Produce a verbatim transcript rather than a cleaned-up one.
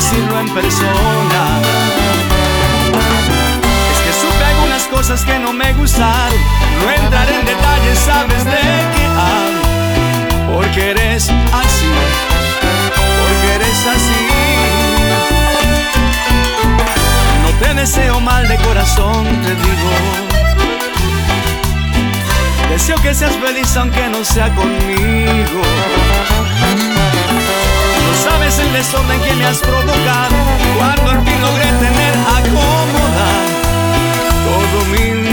decirlo en persona. Es que supe algunas cosas que no me gustaron. No entraré en detalles, sabes de qué hablo. Porque eres así, porque eres así. No te deseo mal de corazón, te digo. Deseo que seas feliz aunque no sea conmigo. No sabes el desorden que me has provocado cuando al fin logré tener acomodado todo mi